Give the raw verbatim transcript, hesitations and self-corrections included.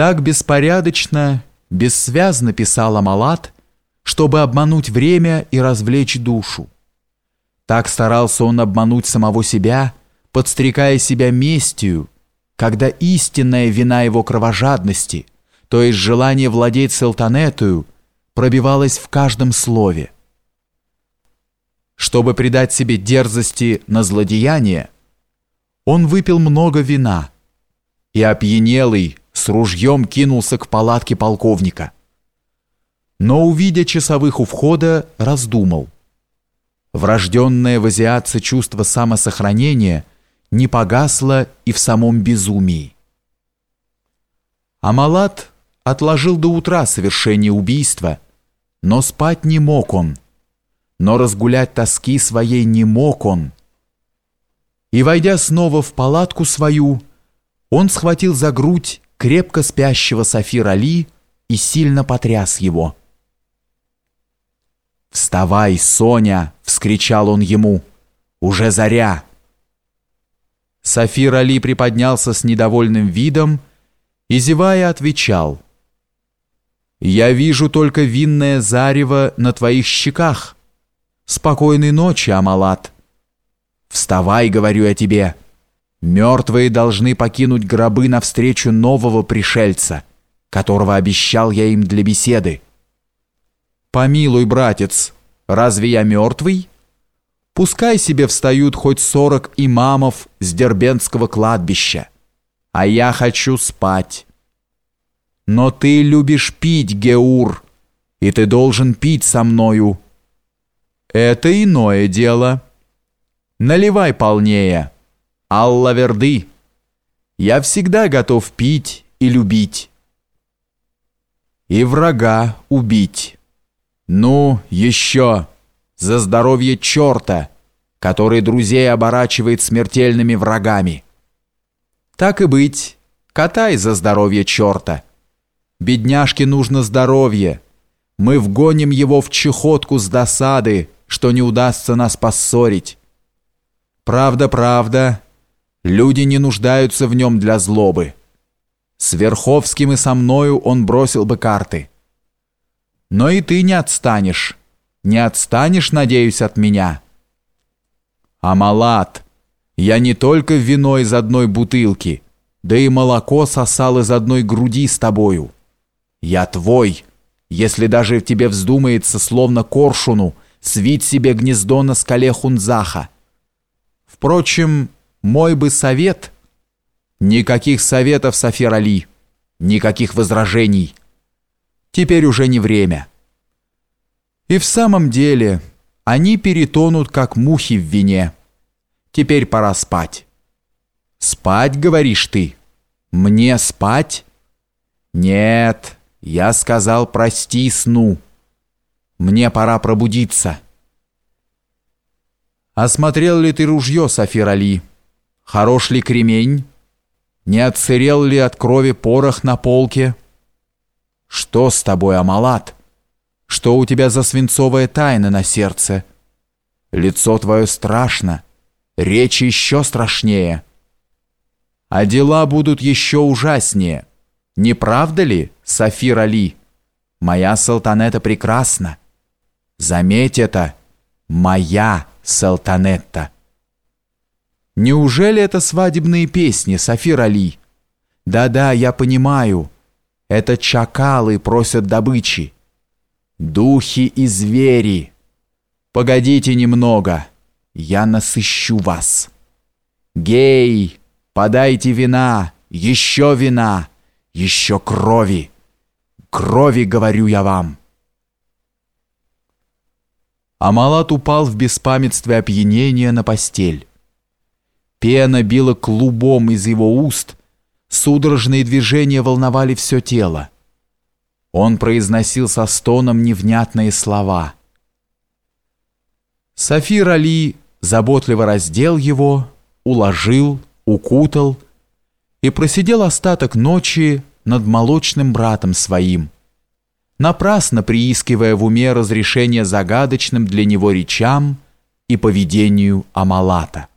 Так беспорядочно, бессвязно писал Амалат, чтобы обмануть время и развлечь душу. Так старался он обмануть самого себя, подстрекая себя местью, когда истинная вина его кровожадности, то есть желание владеть Салтанетою, пробивалась в каждом слове. Чтобы придать себе дерзости на злодеяние, он выпил много вина и, опьянелый, с ружьем кинулся к палатке полковника. Но, увидя часовых у входа, раздумал. Врожденное в азиатце чувство самосохранения не погасло и в самом безумии. Амалат отложил до утра совершение убийства, но спать не мог он, но разгулять тоски своей не мог он. И, войдя снова в палатку свою, он схватил за грудь крепко спящего Сафир-Али и сильно потряс его. «Вставай, Соня!» — вскричал он ему. «Уже заря!» Сафир-Али приподнялся с недовольным видом и, зевая, отвечал: «Я вижу только винное зарево на твоих щеках. Спокойной ночи, Амалат!» «Вставай, говорю я тебе! Мертвые должны покинуть гробы навстречу нового пришельца, которого обещал я им для беседы». «Помилуй, братец, разве я мертвый? Пускай себе встают хоть сорок имамов с Дербентского кладбища, а я хочу спать». «Но ты любишь пить, Геур, и ты должен пить со мною». «Это иное дело. Наливай полнее. Алла-Верды. Я всегда готов пить и любить. И врага убить. Ну, еще, за здоровье черта, который друзей оборачивает смертельными врагами. Так и быть, катай за здоровье черта. Бедняжке нужно здоровье. Мы вгоним его в чехотку с досады, что не удастся нас поссорить. Правда, правда, люди не нуждаются в нем для злобы. С Верховским и со мною он бросил бы карты. Но и ты не отстанешь. Не отстанешь, надеюсь, от меня. Амалат, я не только вино из одной бутылки, да и молоко сосал из одной груди с тобою. Я твой, если даже в тебе вздумается, словно коршуну, свить себе гнездо на скале Хунзаха. Впрочем, мой бы совет... Никаких советов, Сафир-Али, никаких возражений. Теперь уже не время. И в самом деле, они перетонут, как мухи в вине. Теперь пора спать. Спать, говоришь ты? Мне спать? Нет, я сказал, прости сну. Мне пора пробудиться. Осмотрел ли ты ружье, Сафир-Али? Хорош ли кремень? Не отсырел ли от крови порох на полке? Что с тобой, Амалат? Что у тебя за свинцовая тайна на сердце? Лицо твое страшно, речь еще страшнее. А дела будут еще ужаснее. Не правда ли, Сафир-Али? Моя Салтанета прекрасна. Заметь это, моя Салтанетта. Неужели это свадебные песни, Сафир-Али? Да-да, я понимаю. Это чакалы просят добычи. Духи и звери. Погодите немного, я насыщу вас. Гей, подайте вина, еще вина, еще крови. Крови, говорю я вам. Амалат упал в беспамятстве опьянения на постель. Пена била клубом из его уст, судорожные движения волновали все тело. Он произносил со стоном невнятные слова. Сафир-Али заботливо раздел его, уложил, укутал и просидел остаток ночи над молочным братом своим, напрасно приискивая в уме разрешение загадочным для него речам и поведению Амалата.